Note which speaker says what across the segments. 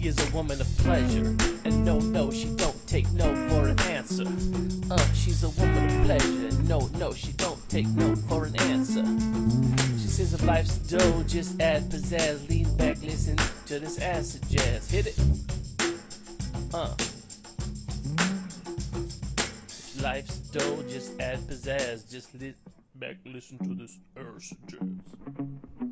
Speaker 1: She is a woman of pleasure, and no, she don't take no for an answer. She's a woman of pleasure, and no, she don't take no for an answer. She says if life's dull, just add pizzazz. Lean back, listen to this acid jazz. Hit it. If life's dull, just add pizzazz. Just lean back, listen to this acid jazz.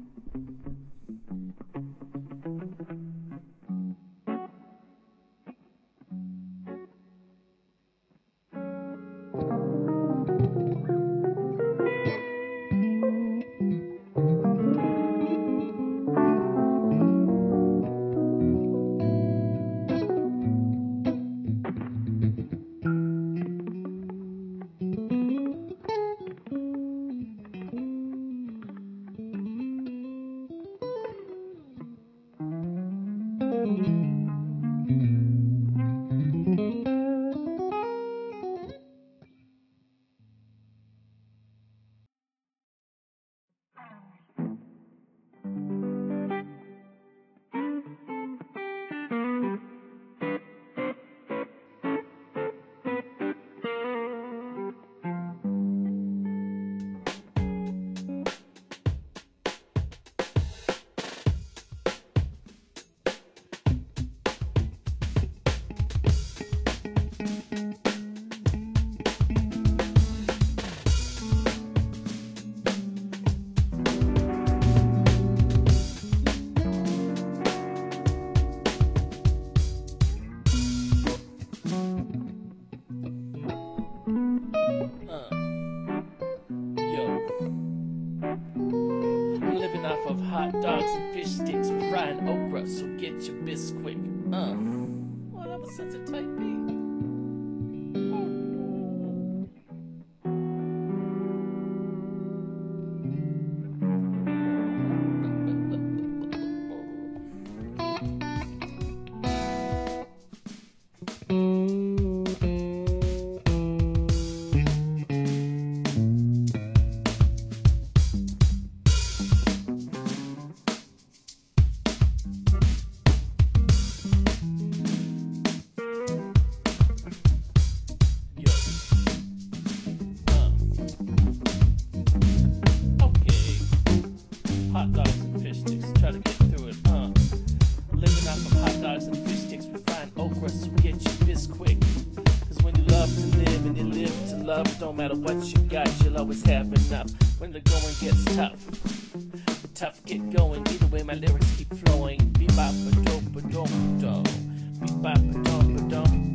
Speaker 1: Hot dogs and fish sticks with frying okra, so get your bisquick. Well, that was such a tight beat. Hot dogs and fish sticks, try to get through it, Living off of hot dogs and fish sticks with fine okra, so get your bisquick. Cause when you love to live and you live to love, don't matter what you got, you'll always have enough. When the going gets tough, the tough get going. Either way, my lyrics keep flowing. Bebop-a-dope-a-dope-a-do. Bebop-a-dope-a-dope.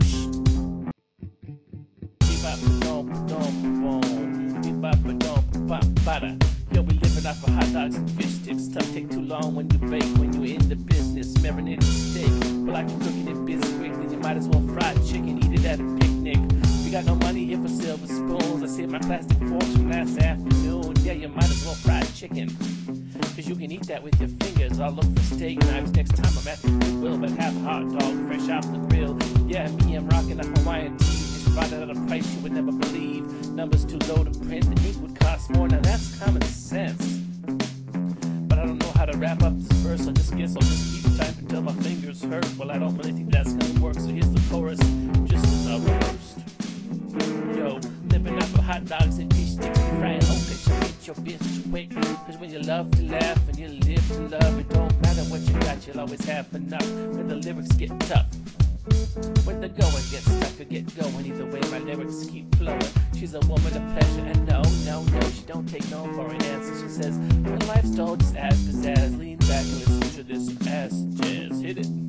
Speaker 1: Bebop-a-dope-a-dope-a-boom. Bebop-a-dope-a-bop-bada. Yo, we living off of hot dogs and fish sticks. Tough take too long when you bake, when you're in the business. Marinated steak, well I can cook it in biscuit. Then you might as well fry chicken, eat it at a picnic. We got no money here for silver spoons. I saved my plastic forks from last afternoon. Yeah, you might as well fry chicken, cause you can eat that with your fingers. I'll look for steak knives next time I'm at the Goodwill, but have a hot dog fresh off the grill. Yeah, me, I'm rocking a Hawaiian tea. Bought it at a price you would never believe. Numbers too low to print, the ink would cost more. Now that's common sense. But I don't know how to wrap up this verse. I just guess I'll just keep typing until my fingers hurt. Well, I don't really think that's gonna work, so here's the chorus, just as I rehearsed. Yo, living off of hot dogs and fish sticks and frying okra, so get your bitch quick. Cause when you love to laugh and you live to love, it don't matter what you got, you'll always have enough. When the lyrics get tough, when the going gets tough, you get going. Either way, my lyrics keep flowing. She's a woman of pleasure, and no, she don't take no for an answer. She says, when life's dull, just add pizzazz. Lean back and listen to this ass jazz. Hit it.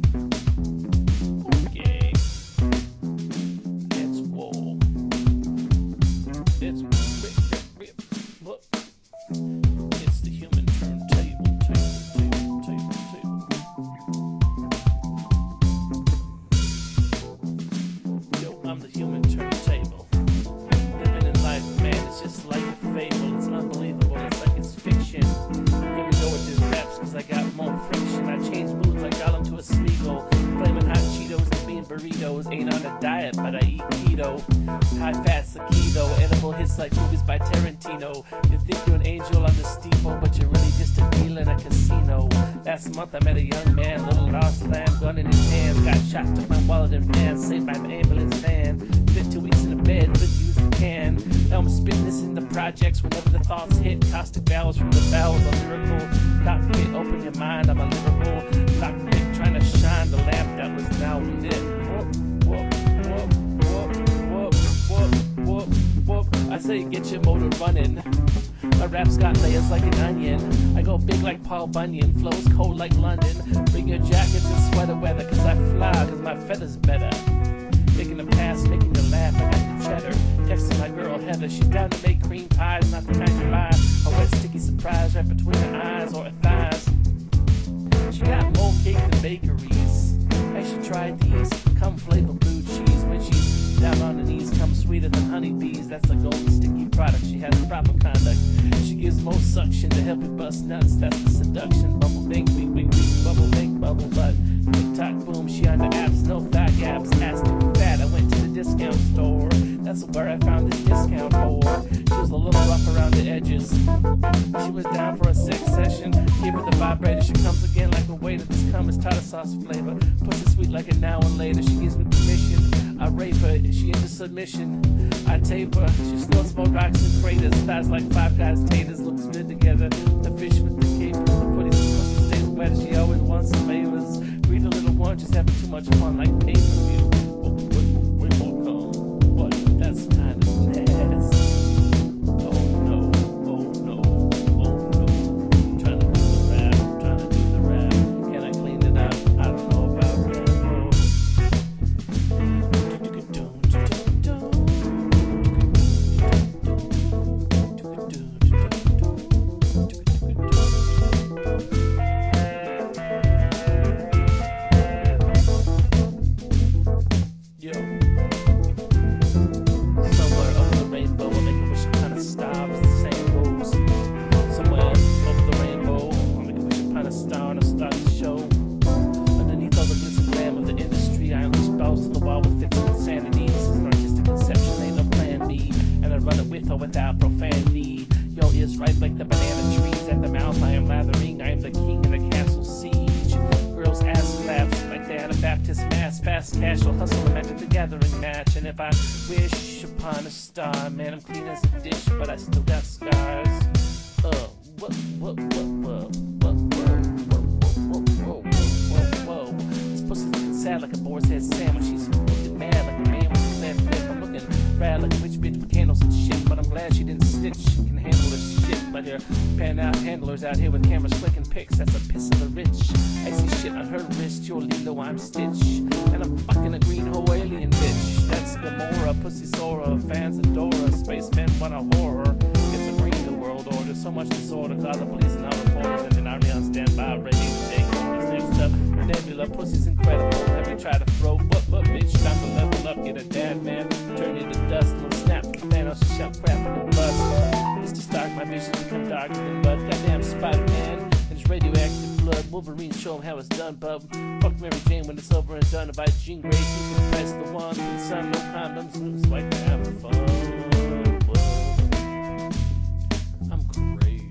Speaker 1: Okay. It's whoa. It's rip. Look. It's the human turntable. I'm the human turntable. Living in life, man, it's just like a fable. It's unbelievable, it's like it's fiction. Here we go with these raps, cause I got more friction. I change moods like Gollum to a Smeagol. Flaming hot Cheetos and bean burritos. Ain't on a diet, but I eat keto. High fat keto, edible hits like movies by Tarantino. You think you're an angel on the steeple, but you're really just a deal in a casino. Last month I met a young man, little lost lamb, gun in his hand. shot, took my wallet and ran, saved by the ambulance van. Spent 2 weeks in the bed, couldn't use the can. Now I'm spitting this in the projects whenever the thoughts hit. Caustic vowels from the bowels of lyrical. Cockpit, open your mind, I'm a lyrical. Cockpit, trying to shine the lamp that was now lit. Whoop, whoop, whoop, whoop, whoop, whoop, whoop. I say get your motor running. My rap's got layers like an onion. I go big like Paul Bunyan, flows cold like London. Bring your jackets and sweater weather, cause I fly, cause my feather's better. Making a pass, making you laugh, I got the cheddar. Texting my girl Heather, she's down to make cream pies, not the kind you buy. A wet sticky surprise right between her eyes or her thighs. She got more cake than bakeries. Has she tried these? Come flavor blue cheese. When she's down on her knees, come sweeter than honeybees. That's a golden sticky product. She has proper conduct. She gives more suction to help you bust nuts. That's the seduction. Bubble bink, wink, wink, wink, bubble bink, bubble butt. Tick tock, boom. She on the apps, no thigh gaps. Ass too fat. I went to the discount store. That's where I found this discount whore. She was a little rough around the edges. She was down for a sex session. Give her the vibrator. She comes again like a waiter. This cum is tartar sauce flavor. Pussy sweet like a now and later. She gives me permission. I rape her. She into submission. I tape her. She snorts more rocks and craters. Thighs like Five Guys taters. Looks good together. The fish with the cape. The putty stays wet. She always wants some favors. Read a little one. Just having too much fun like pay-per-view. We won't come. But that's kind of nasty. Oh no. Oh no. Oh no. Trying to do the rap. Trying to do the rap. Can I clean it up? I don't know about Rambo. Without profanity, yo, is right like the banana trees at the mouth. I am lathering, I am the king in the castle siege. Girls ass flaps like they had a Baptist mass. Fast casual hustle, imagine the gathering match. And if I wish upon a star, man, I'm clean as a dish, but I still got scars. Whoa. This pussy's looking sad like a boar's head sandwich. She's looking mad like a man with a left flip. I'm looking rad like a witch bitch with candles and shit. But I'm glad she didn't snitch. She can handle her shit. But her pan out handlers out here with cameras clicking pics. That's a piss of the rich. Icy shit on her wrist. Your Lilo, I'm Stitch. And I'm fucking a green hoe alien bitch. That's Gamora, Pussy Sora. Fans adore her. Spacemen want a horror. It's a green the world order. So much disorder. Call the police and our reporters. And an army on standby ready to take orders. Next up, Nebula. Pussy's incredible. Have you tried to throw? But bitch, time to level up. Get a dad, man. Turn into dust. Little snap from Thanos. Shut crap in the bus. It's just dark. My vision become darker than mud. Goddamn Spider-Man. And his radioactive blood. Wolverine, show him how it's done, bub. Fuck Mary Jane when it's over and done. Invite Jean Grey. You can press the one. With sun, no condoms. Looks like they're having fun. I'm crazy.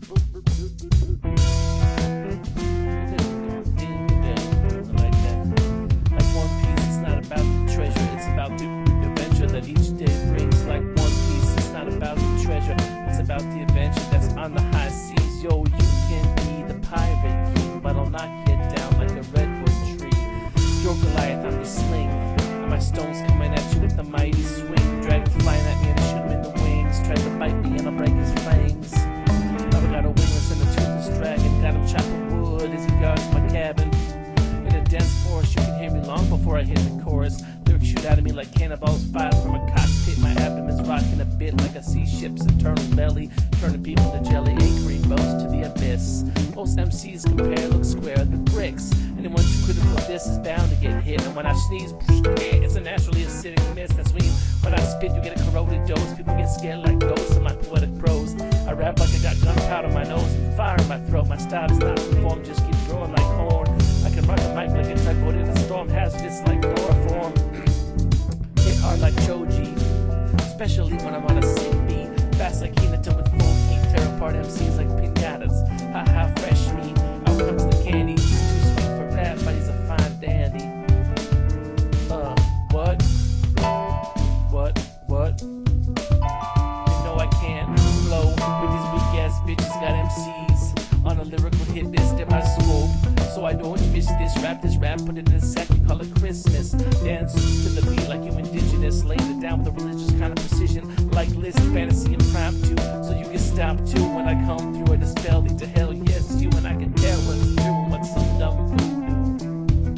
Speaker 1: Like that. Like One Piece, it's not about the treasure. It's about the adventure that each day brings. Like One Piece, it's not about the treasure. It's about the adventure that's on the high seas. Yo, you can be the pirate king, but I'll knock you down like a redwood tree. You're Goliath, I'm the sling. And my stones coming at you with the mighty swing. Dragon flying at me and I shoot him in the wings. Try to bite me and I'll break his fangs. I've got a wingless and a toothless dragon. Got him chopping wood as he guards my cabin. In a dense forest, you can hear me long before I hit the chorus. Lyrics shoot out of me like cannonballs fired from a cockpit. My abdomen's rocking a bit like a sea ship's internal belly, turning people to jelly, anchoring boats to the abyss. Most MCs compare, look square at the bricks. Anyone too critical of this is bound to get hit. And when I sneeze, it's a naturally acidic mist. That's when I spit, you get a corroded dose. People get scared like ghosts in my poetic prose. I rap like I got gunpowder in my nose and fire in my throat. My style is not conformed, just keep growing like corn. I can rock a mic like a tugboat in a storm, hazardous like chloroform. Hit hard like Choji, especially when I'm on a sick beat. Fast like Hinata with full heat, tear apart MCs like pinatas. Ha fresh meat, out comes the candy. He's too sweet for rap, but he's a fine dandy. rap this rap, put it in a sack, you call it Christmas. Dance to the beat like you indigenous, laying it down with a religious kind of precision, like list, fantasy, impromptu. So you get stopped too when I come through. I dispel thee to hell, yes, you and I can tell what's true and what's some dumb voodoo.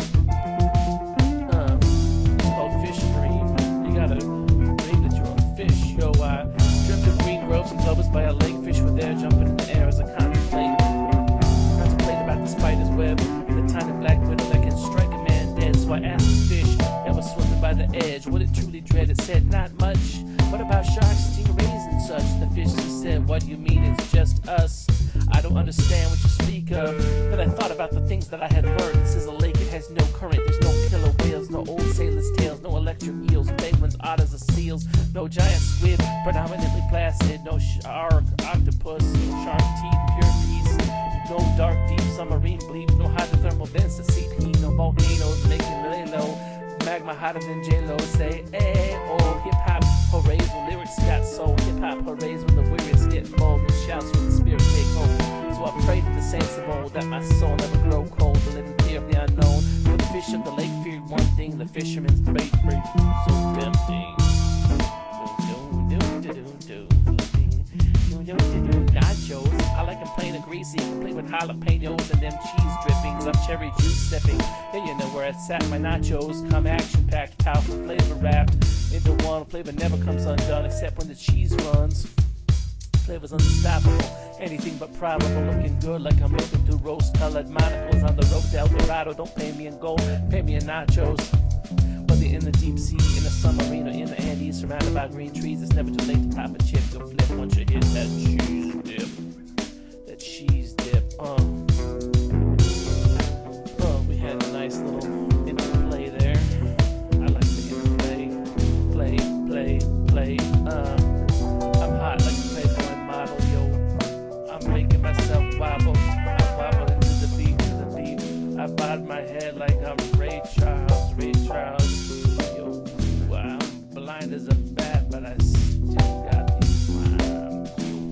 Speaker 1: It's called fish dream. You gotta dream that you're a fish. Yo, I dreamt of green groves and clovers by a lake. Fish were there jumping in the air as I contemplate about the spider's web and the tiny black widow that can strike a man dead. So I asked the fish that was swimming by the edge what it truly dread. It said, not much. What about sharks, stingrays, and such? The fish just said, what do you mean? It's just us. I don't understand what you speak of. But I thought about the things that I had learned. This is a lake, it has no current. There's no killer whales, no old sailors' tales, no electric eels, penguins, otters, or seals, no giant squid, predominantly placid, no shark, octopus, no shark teeth, pure peace, no dark, deep submarine bleeps, no hydrothermal vents to seep heat, no volcanoes making lay low, magma hotter than J-Lo. Say, eh, oh, hip-hop hoorays when lyrics got soul, hip-hop hoorays when the lyrics get bold, and shouts when the spirit take hold. So I pray to the saints of old that my soul never grow cold, to live in fear of the unknown. For the fish of the lake feared one thing, the fisherman's bait, so tempting. Nachos, I like them plain and greasy, complete with jalapenos and them cheese drippings. I'm cherry juice sipping. Yeah, you know where it's at. My nachos come action-packed, powerful flavor wrapped into one. Flavor never comes undone except when the cheese runs. Flavor's unstoppable, anything but probable. Looking good like I'm looking through rose-colored monocles on the road to El Dorado. Don't pay me in gold, pay me in nachos. Whether in the deep sea, in the submarine, or in the Andes, surrounded by green trees, it's never too late to pop a chip. Go flip once you hit that cheese dip. That cheese dip. We had a nice little interplay there. I like the interplay. Play. I'm hot like a Playboy model, yo. I'm making myself wobble. I wobble into the beat, I bob my head like I'm Ray Charles. Yo, I'm blind as a bat, but I still got these rhymes.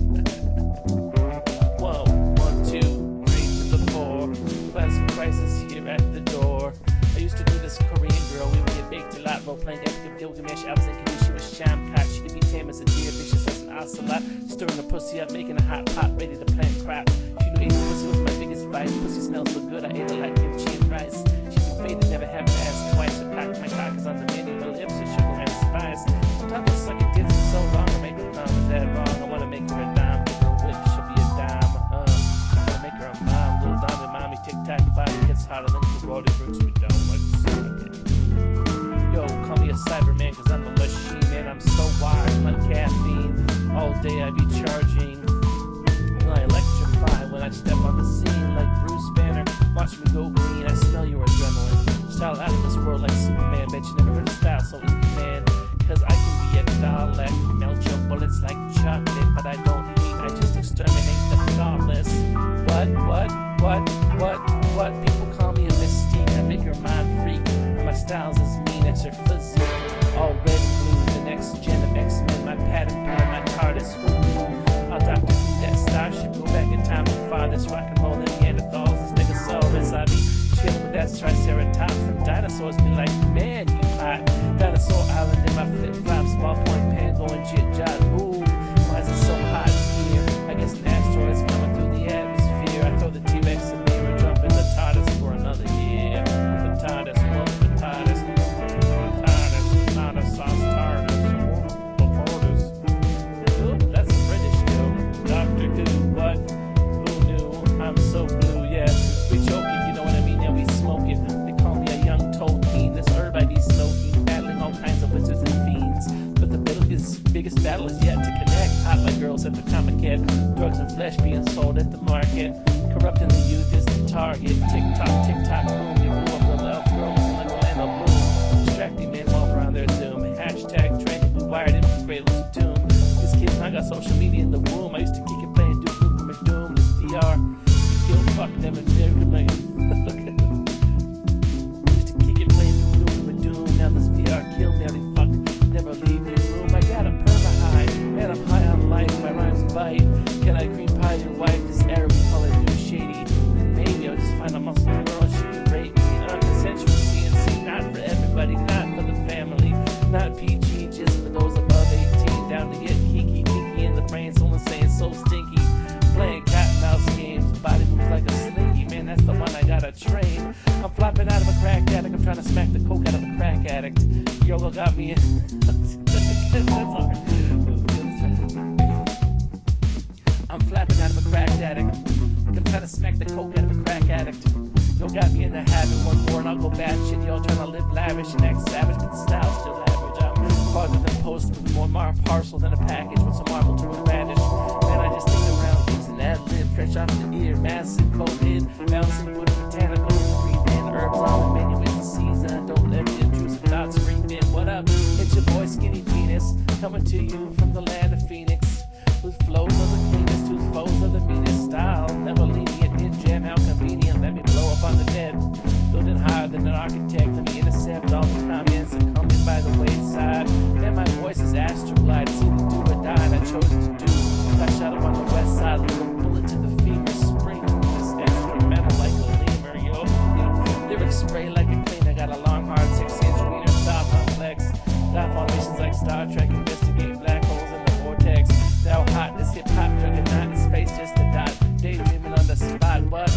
Speaker 1: Whoa, 1, 2, 3 to the 4. Classic crisis here at the door. I used to do this Korean girl. We would get baked a lot, role playing epic of Gilgamesh. I was in Kanisha with Shamkat. She could be tame as a deer, vicious as an ocelot. Stirring the pussy up, making a hot pot, ready to plant crap. She knew eating pussy was my biggest vice. Pussy smells so good, I ate it like kimchi and rice. She be faded, never have to ask twice. I packed my cock is on the menu, her lips are sugar and spice. Sometimes I suck at dicks for so long, I make her come. Is that wrong? I wanna make her a dime, give her a whip, she'll be a dime. I wanna make her a mom, little diamond mommy, tic-tac, your body gets hotter than the road, it brings me down like silicon. Yo, call me a Cyberman, cause I'm a machine, man. I'm so wired on caffeine. All day I be charging. I electrify when I step on the scene like Bruce Banner. Watch me go green, I smell your adrenaline. Style out of this world like Superman. Bet you never heard of style, so in command. Cause I can be a Dalek, melt your bullets like chocolate. But I don't hate, I just exterminate the thoughtless. What? People call me a mystique. I make your mind freak. My style's as mean as your physique. All red and blue, the next gen of X-Men. My pattern pen, my TARDIS. I'll Doctor Who that starship. Go back in time and farthest. Rock and roll in Neanderthals. This Stegosaurus. I be chilling with that Triceratops. From dinosaurs be like, man, you hot. Dinosaur Island in my flip-flop. Small point pen going jit-jot. Ooh, why is it so hot here? I guess an asteroid's coming through the atmosphere. I throw the T-Rex in the mirror, jump in the TARDIS for another year. The TARDIS, that's a British joke. Doctor Who, what? Who knew? I'm so blue, yeah. We joke it, you know what I mean? Yeah, we smoke it. They call me a young Tolkien. This herb I be smoking, battling all kinds of wizards and fiends. But the biggest battle is yet to connect. Hot like girls at the Comic Con. Drugs and flesh being sold at the market. Corrupting the youth is the target. Tick-tock, boom. You blew up the elf girls in the Orlando Bloom. Distracting men while around their Zoom. Hashtag trending, we wired in from cradle to tomb. These kids now got social media in the womb. I used to kick it playing Duke Nukem and Doom. This VR, you kill, fuck them and they're like, look at them. I used to kick it playing Duke Nukem and Doom. Now this VR kill me, they fuck, never leave your room. I got a perma high, man, I'm high on life. My rhymes bite. Can I cream pie your wife? This Arab, we call it new shady. And maybe I'll just find a muscle girl, she can rape me. addict. Yoga got me in. That's hard. I'm flapping out of a crack addict. I'm trying to smack the coke out of a crack addict. Yo got me in the habit, one more and I'll go bad shit. Yo trying to live lavish and act savage, but the style's still average. I'm farther than post with more parcel than a package with some marble to a bandage. Man, I just think around things and ad lib, fresh off the ear, massive COVID, bouncing, putting botanicals, breathe in herbs on the menu in the season. Don't let the intrusive thoughts creep in. What up? It's your boy Skinny Penis, coming to you from the land of Phoenix, with flows of the cleanest, whose foes of the meanest style. Never lenient in jam, how convenient. Let me blow up on the dead. Building higher than an architect. Let me intercept all the comments that come in by the wayside. Man, my voice is astroglide. It's either do or die, and I chose to do. I shot up on the west side, little bullet to the femur. Spring this instrumental like a lemur, yo. Lyrics spray like a cleaner. Got a long, hard 6-inch wiener. Stop complex. Got formations like Star Trek. Investigate black holes in the vortex. Now hotness, hip hop, juggernaut in space, just a dot. Daydreaming on the spot.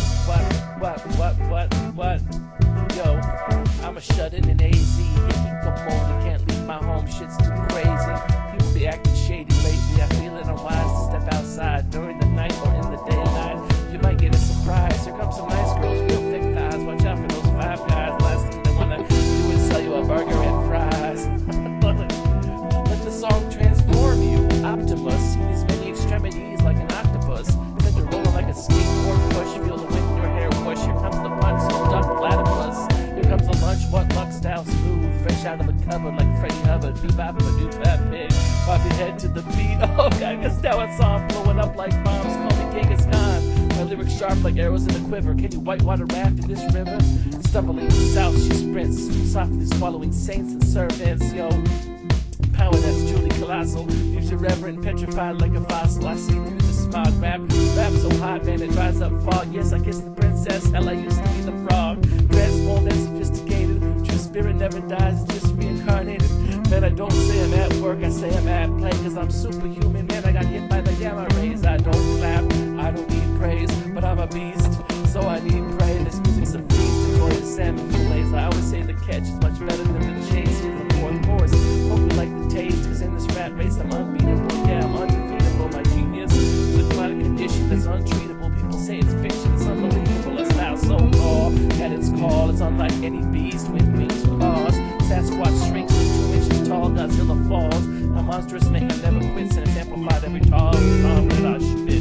Speaker 1: What? Yo, I'ma shut in an AZ. Hickey Capone, can't leave my home, shit's too crazy. People be acting shady lately. I feel it unwise to step outside during the night or in the daylight. You might get a surprise. Here comes some nice girls, real thick thighs. Watch out for those five guys. Last thing they wanna do is sell you a burger and fries. Let the song transform you. Optimus, see these many extremities like an octopus. Then you're rolling like a skateboard push. Feel the wind in your hair push. Here comes the punch, so duck platypus. Here comes the lunch, what luck style smooth. Fresh out of the cupboard like Freddie Hubbard. Bebop, a new bad pig. Bob your head to the beat. Oh, God, I guess now I saw him blowing up like bombs. Call me Genghis Khan. My lyrics sharp like arrows in a quiver. Can you whitewater raft in this river? Stumbling south, she sprints. Softly swallowing saints and servants, yo. Power that's truly colossal. Leaves you reverent, petrified like a fossil. I see through the smog. Rap so hot, man, it dries up fog. Yes, I kiss the princess. Hell, I used to be the frog. Transformed and sophisticated. True spirit never dies, it's just reincarnated. Man, I don't say I'm at work, I say I'm at play. Cause I'm superhuman, man, I got hit by the gamma rays. I don't clap, I don't need praise, but I'm a beast, so I need prey. This music's a feast, enjoy the salmon fillets. I always say the catch is much better than the chase. Here's the fourth course, hope you like the taste. Cause in this rat race I'm unbeatable, yeah, I'm undefeatable. My genius is a chronic condition that's untreatable. People say it's fiction, it's unbelievable. A style so raw, at its call, it's unlike any beast with wings or claws. Sasquatch shrinks to 2 inches tall, Godzilla falls. My monstrous mayhem never quits, and it's amplified every time that I spit.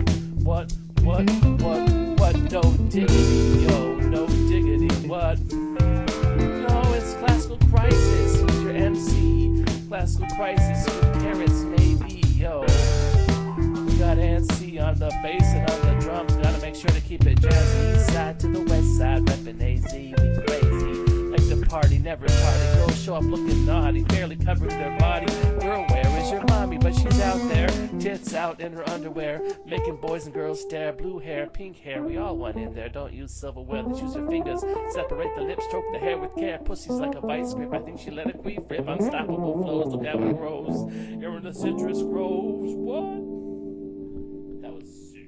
Speaker 1: What, no diggity, yo, no diggity, what? No, it's classical crisis, who's your MC? Classical crisis with carrots, maybe, yo. We got NC on the bass and on the drums, gotta make sure to keep it jazzy. East side to the west side, reppin' AZ, we crazy. Like the party, never party. Girls show up looking naughty, barely covering their body. Girl, where is your mommy? But she's out there, tits out in her underwear, making boys and girls stare. Blue hair, pink hair, we all want in there. Don't use silverware, let's use your fingers. Separate the lips, stroke the hair with care. Pussy's like a vice grip, I think she let a queef rip. Unstoppable flows, look how it grows. Here in the citrus groves, what? That was sick.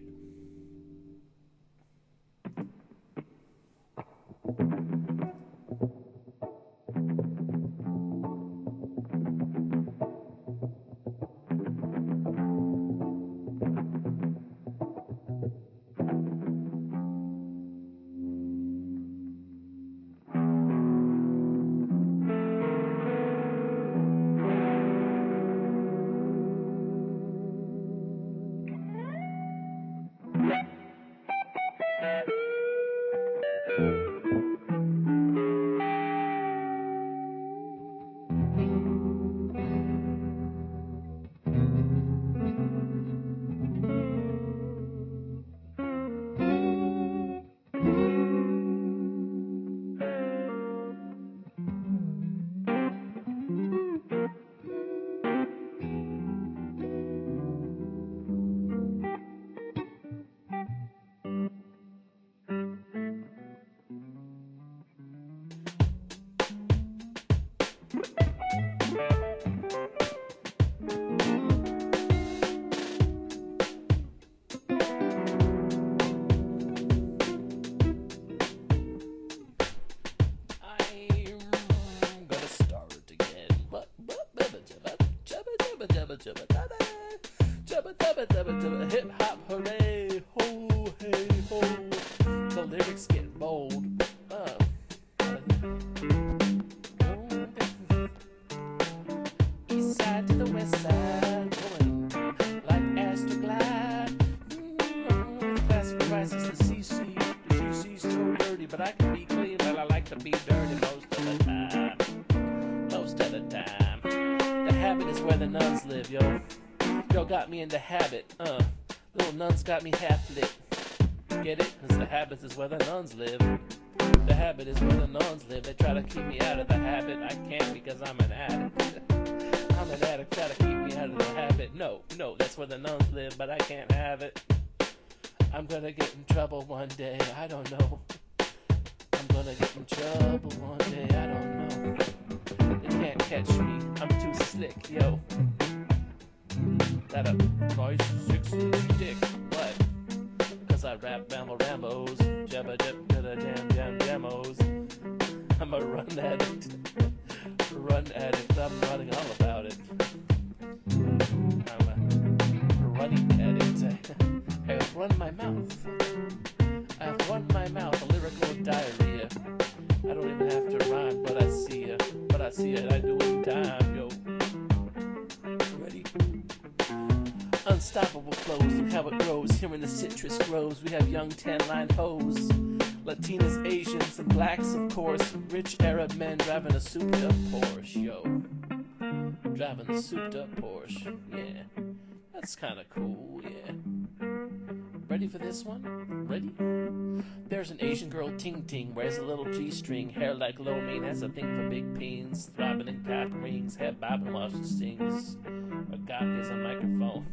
Speaker 1: most of the time. Most of the time. The habit is where the nuns live, yo. Yo got me in the habit, Little nuns got me half lit. Get it? Cause the habit is where the nuns live. The habit is where the nuns live. They try to keep me out of the habit. I can't because I'm an addict. I'm an addict, try to keep me out of the habit. No, that's where the nuns live, but I can't have it. I'm gonna get in trouble one day, I don't know. I'm gonna get in trouble one day, I don't know. They can't catch me, I'm too slick, yo. Got a nice 6-inch dick, what? Cause I rap Bamble Rambos, Jabba Jam Jamos. I'm a run addict, I'm running all about it. I'm a running addict, I have run my mouth. I have run my mouth, a lyrical diarrhea. I don't even have to rhyme, but I see it, I do it in time, yo. Ready? Unstoppable flows, look how it grows. Here in the citrus groves, we have young tan-line hoes. Latinas, Asians, and blacks, of course. Rich Arab men driving a souped-up Porsche, yo. Driving a souped-up Porsche, yeah. That's kind of cool, yeah. Ready for this one? Ready? There's an Asian girl, Ting Ting, wears a little G-string, hair like lo mein, has a thing for big peens, throbbing in cock rings, head bobbing while she sings. Oh God, here's a microphone.